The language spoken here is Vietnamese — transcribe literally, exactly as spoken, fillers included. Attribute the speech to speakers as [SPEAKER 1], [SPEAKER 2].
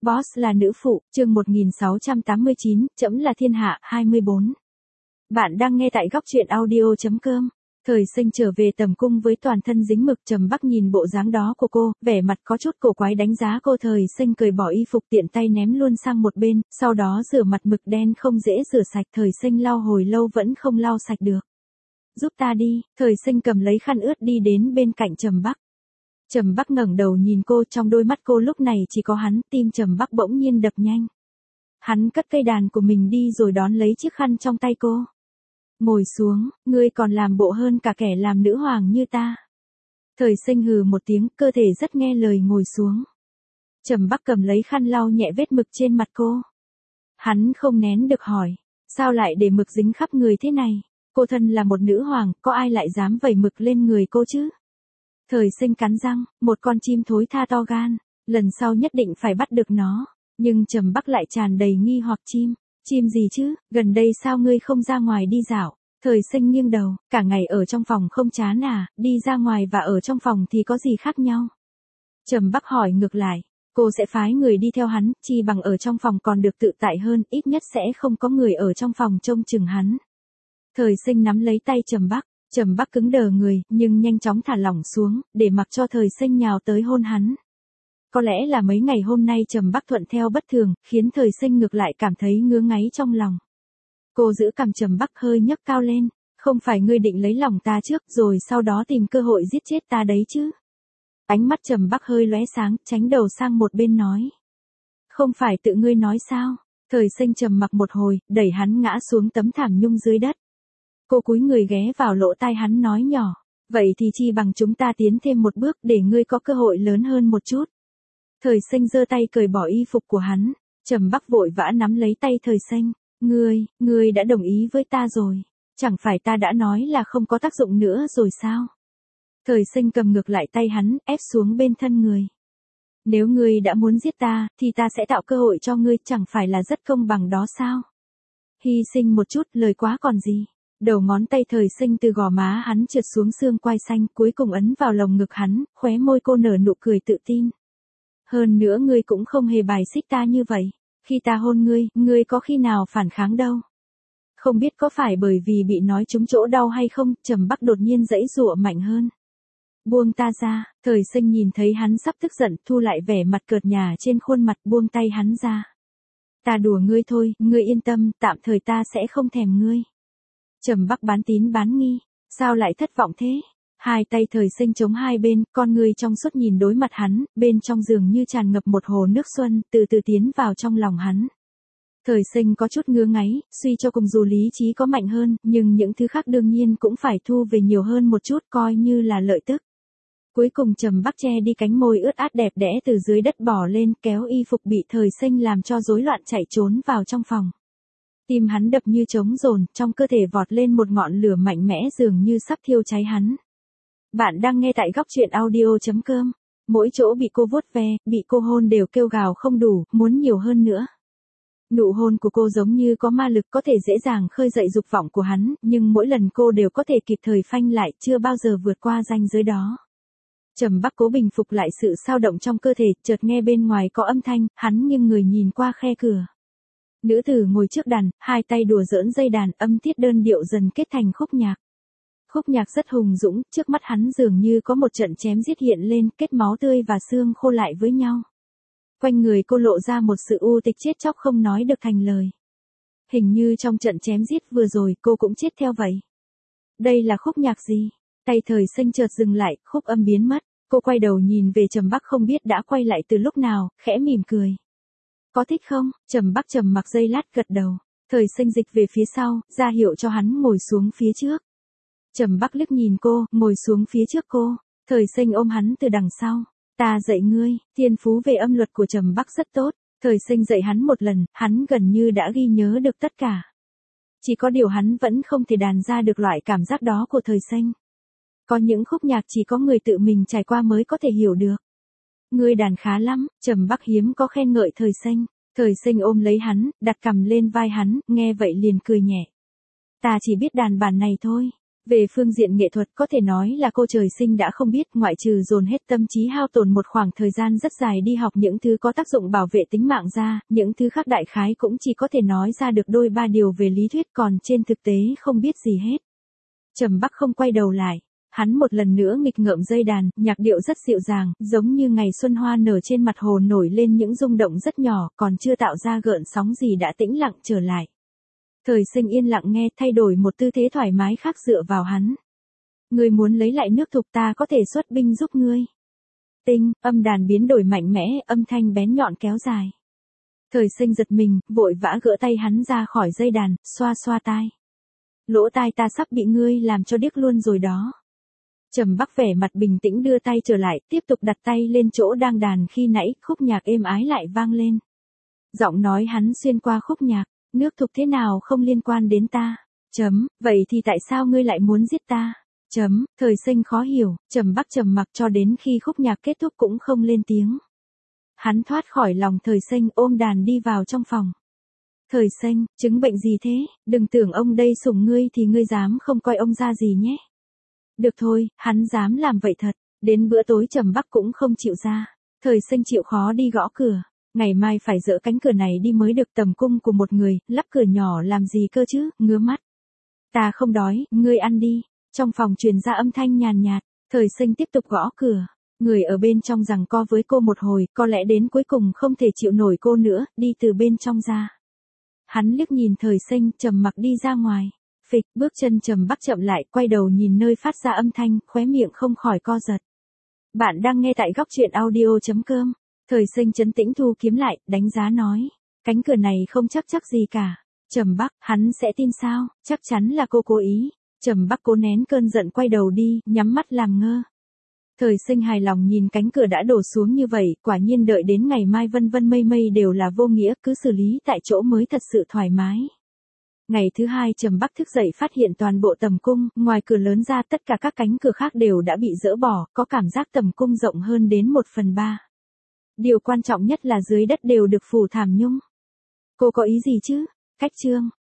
[SPEAKER 1] Boss là nữ phụ, chương một nghìn sáu trăm tám mươi chín, trẫm là thiên hạ, hai mươi bốn. Bạn đang nghe tại góc truyện audio chấm com. Thời Sinh trở về tầm cung với toàn thân dính mực, Trầm Bắc nhìn bộ dáng đó của cô, vẻ mặt có chút cổ quái đánh giá cô. Thời Sinh cởi bỏ y phục tiện tay ném luôn sang một bên, sau đó rửa mặt, mực đen không dễ rửa sạch. Thời Sinh lau hồi lâu vẫn không lau sạch được. Giúp ta đi. Thời Sinh cầm lấy khăn ướt đi đến bên cạnh Trầm Bắc. Trầm Bắc ngẩng đầu nhìn cô, trong đôi mắt cô lúc này chỉ có hắn. Tim Trầm Bắc bỗng nhiên đập nhanh. Hắn cất cây đàn của mình đi rồi đón lấy chiếc khăn trong tay cô. Ngồi xuống, ngươi còn làm bộ hơn cả kẻ làm nữ hoàng như ta. Thời Sinh hừ một tiếng, cơ thể rất nghe lời ngồi xuống. Trầm Bắc cầm lấy khăn lau nhẹ vết mực trên mặt cô. Hắn không nén được hỏi, sao lại để mực dính khắp người thế này? Cô thân là một nữ hoàng, có ai lại dám vẩy mực lên người cô chứ? Thời Sinh cắn răng, một con chim thối tha to gan, lần sau nhất định phải bắt được nó. Nhưng Trầm Bắc lại tràn đầy nghi hoặc. Chim, chim gì chứ, gần đây sao ngươi không ra ngoài đi dạo? Thời Sinh nghiêng đầu, cả ngày ở trong phòng không chán à, đi ra ngoài và ở trong phòng thì có gì khác nhau? Trầm Bắc hỏi ngược lại, cô sẽ phái người đi theo hắn, chi bằng ở trong phòng còn được tự tại hơn, ít nhất sẽ không có người ở trong phòng trông chừng hắn. Thời Sinh nắm lấy tay Trầm Bắc. Trầm Bắc cứng đờ người, nhưng nhanh chóng thả lỏng xuống, để mặc cho Thời Sinh nhào tới hôn hắn. Có lẽ là mấy ngày hôm nay Trầm Bắc thuận theo bất thường, khiến Thời Sinh ngược lại cảm thấy ngứa ngáy trong lòng. Cô giữ cằm Trầm Bắc hơi nhấc cao lên, không phải ngươi định lấy lòng ta trước rồi sau đó tìm cơ hội giết chết ta đấy chứ? Ánh mắt Trầm Bắc hơi lóe sáng, tránh đầu sang một bên nói. Không phải tự ngươi nói sao? Thời Sinh trầm mặc một hồi, đẩy hắn ngã xuống tấm thảm nhung dưới đất. Cô cúi người ghé vào lỗ tai hắn nói nhỏ, vậy thì chi bằng chúng ta tiến thêm một bước để ngươi có cơ hội lớn hơn một chút. Thời Sinh giơ tay cởi bỏ y phục của hắn. Trầm Bắc vội vã nắm lấy tay Thời Sinh. Ngươi, ngươi đã đồng ý với ta rồi. Chẳng phải ta đã nói là không có tác dụng nữa rồi sao? Thời Sinh cầm ngược lại tay hắn, ép xuống bên thân người. Nếu ngươi đã muốn giết ta, thì ta sẽ tạo cơ hội cho ngươi, chẳng phải là rất công bằng đó sao? Hy sinh một chút, lời quá còn gì. Đầu ngón tay Thời Sinh từ gò má hắn trượt xuống xương quai xanh, cuối cùng ấn vào lồng ngực hắn, khóe môi cô nở nụ cười tự tin. Hơn nữa ngươi cũng không hề bài xích ta như vậy. Khi ta hôn ngươi, ngươi có khi nào phản kháng đâu. Không biết có phải bởi vì bị nói trúng chỗ đau hay không, Trầm Bắc đột nhiên giãy giụa mạnh hơn. Buông ta ra. Thời Sinh nhìn thấy hắn sắp tức giận, thu lại vẻ mặt cợt nhả trên khuôn mặt, buông tay hắn ra. Ta đùa ngươi thôi, ngươi yên tâm, tạm thời ta sẽ không thèm ngươi. Trầm Bắc bán tín bán nghi, sao lại thất vọng thế? Hai tay Thời Sinh chống hai bên, con người trong suốt nhìn đối mặt hắn, bên trong giường như tràn ngập một hồ nước xuân, từ từ tiến vào trong lòng hắn. Thời Sinh có chút ngứa ngáy, suy cho cùng dù lý trí có mạnh hơn, nhưng những thứ khác đương nhiên cũng phải thu về nhiều hơn một chút, coi như là lợi tức. Cuối cùng Trầm Bắc che đi cánh môi ướt át đẹp đẽ từ dưới đất bò lên, kéo y phục bị Thời Sinh làm cho rối loạn chạy trốn vào trong phòng. Tim hắn đập như trống dồn, trong cơ thể vọt lên một ngọn lửa mạnh mẽ dường như sắp thiêu cháy hắn. Bạn đang nghe tại góc truyện audio chấm com. Mỗi chỗ bị cô vuốt ve, bị cô hôn đều kêu gào không đủ, muốn nhiều hơn nữa. Nụ hôn của cô giống như có ma lực, có thể dễ dàng khơi dậy dục vọng của hắn, nhưng mỗi lần cô đều có thể kịp thời phanh lại, chưa bao giờ vượt qua ranh giới đó. Trầm Bắc cố bình phục lại sự xao động trong cơ thể, chợt nghe bên ngoài có âm thanh, hắn nghiêng người nhìn qua khe cửa. Nữ tử ngồi trước đàn, hai tay đùa giỡn dây đàn, âm tiết đơn điệu dần kết thành khúc nhạc. Khúc nhạc rất hùng dũng, trước mắt hắn dường như có một trận chém giết hiện lên, kết máu tươi và xương khô lại với nhau. Quanh người cô lộ ra một sự u tịch chết chóc không nói được thành lời. Hình như trong trận chém giết vừa rồi cô cũng chết theo vậy. Đây là khúc nhạc gì? Tay Thời Sinh chợt dừng lại, khúc âm biến mất. Cô quay đầu nhìn về Trầm Bắc, không biết đã quay lại từ lúc nào, khẽ mỉm cười. Có thích không? Trầm Bắc trầm mặc giây lát gật đầu. Thời Sinh dịch về phía sau, ra hiệu cho hắn ngồi xuống phía trước. Trầm Bắc liếc nhìn cô, ngồi xuống phía trước cô. Thời Sinh ôm hắn từ đằng sau. Ta dạy ngươi. Thiên phú về âm luật của Trầm Bắc rất tốt. Thời Sinh dạy hắn một lần, hắn gần như đã ghi nhớ được tất cả. Chỉ có điều hắn vẫn không thể đàn ra được loại cảm giác đó của Thời Sinh. Có những khúc nhạc chỉ có người tự mình trải qua mới có thể hiểu được. Ngươi đàn khá lắm. Trầm Bắc hiếm có khen ngợi Thời Sinh. Thời Sinh ôm lấy hắn, đặt cằm lên vai hắn, nghe vậy liền cười nhẹ. Ta chỉ biết đàn bản này thôi. Về phương diện nghệ thuật có thể nói là cô trời sinh đã không biết, ngoại trừ dồn hết tâm trí hao tổn một khoảng thời gian rất dài đi học những thứ có tác dụng bảo vệ tính mạng ra, những thứ khác đại khái cũng chỉ có thể nói ra được đôi ba điều về lý thuyết, còn trên thực tế không biết gì hết. Trầm Bắc không quay đầu lại. Hắn một lần nữa nghịch ngợm dây đàn, nhạc điệu rất dịu dàng, giống như ngày xuân hoa nở trên mặt hồ nổi lên những rung động rất nhỏ, còn chưa tạo ra gợn sóng gì đã tĩnh lặng trở lại. Thời Sinh yên lặng nghe, thay đổi một tư thế thoải mái khác dựa vào hắn. Ngươi muốn lấy lại nước Thục, ta có thể xuất binh giúp ngươi. Tinh, âm đàn biến đổi mạnh mẽ, âm thanh bén nhọn kéo dài. Thời Sinh giật mình, vội vã gỡ tay hắn ra khỏi dây đàn, xoa xoa tai. Lỗ tai ta sắp bị ngươi làm cho điếc luôn rồi đó. Trầm Bắc vẻ mặt bình tĩnh đưa tay trở lại, tiếp tục đặt tay lên chỗ đang đàn khi nãy, khúc nhạc êm ái lại vang lên. Giọng nói hắn xuyên qua khúc nhạc, nước Thục thế nào không liên quan đến ta. Chấm, vậy thì tại sao ngươi lại muốn giết ta? Chấm, Thời Sinh khó hiểu, Trầm Bắc trầm mặc cho đến khi khúc nhạc kết thúc cũng không lên tiếng. Hắn thoát khỏi lòng Thời Sinh, ôm đàn đi vào trong phòng. Thời Sinh, chứng bệnh gì thế, đừng tưởng ông đây sủng ngươi thì ngươi dám không coi ông ra gì nhé. Được thôi, hắn dám làm vậy thật. Đến bữa tối Trầm Bắc cũng không chịu ra. Thời Sinh chịu khó đi gõ cửa. Ngày mai phải dỡ cánh cửa này đi mới được, tầm cung của một người, lắp cửa nhỏ làm gì cơ chứ, ngứa mắt. Ta không đói, ngươi ăn đi. Trong phòng truyền ra âm thanh nhàn nhạt. Thời Sinh tiếp tục gõ cửa. Người ở bên trong giằng co với cô một hồi, có lẽ đến cuối cùng không thể chịu nổi cô nữa, đi từ bên trong ra. Hắn liếc nhìn Thời Sinh, trầm mặc đi ra ngoài. Phịch, bước chân Trầm Bắc chậm lại, quay đầu nhìn nơi phát ra âm thanh, khóe miệng không khỏi co giật. Bạn đang nghe tại góc truyện audio chấm com. Thời Sinh trấn tĩnh thu kiếm lại, đánh giá nói. Cánh cửa này không chắc chắc gì cả. Trầm Bắc, hắn sẽ tin sao, chắc chắn là cô cố ý. Trầm Bắc cố nén cơn giận quay đầu đi, nhắm mắt làm ngơ. Thời Sinh hài lòng nhìn cánh cửa đã đổ xuống như vậy, quả nhiên đợi đến ngày mai vân vân mây mây đều là vô nghĩa, cứ xử lý tại chỗ mới thật sự thoải mái. Ngày thứ hai Trầm Bắc thức dậy phát hiện toàn bộ tầm cung, ngoài cửa lớn ra tất cả các cánh cửa khác đều đã bị dỡ bỏ, có cảm giác tầm cung rộng hơn đến một phần ba. Điều quan trọng nhất là dưới đất đều được phủ thảm nhung. Cô có ý gì chứ? Cách chương.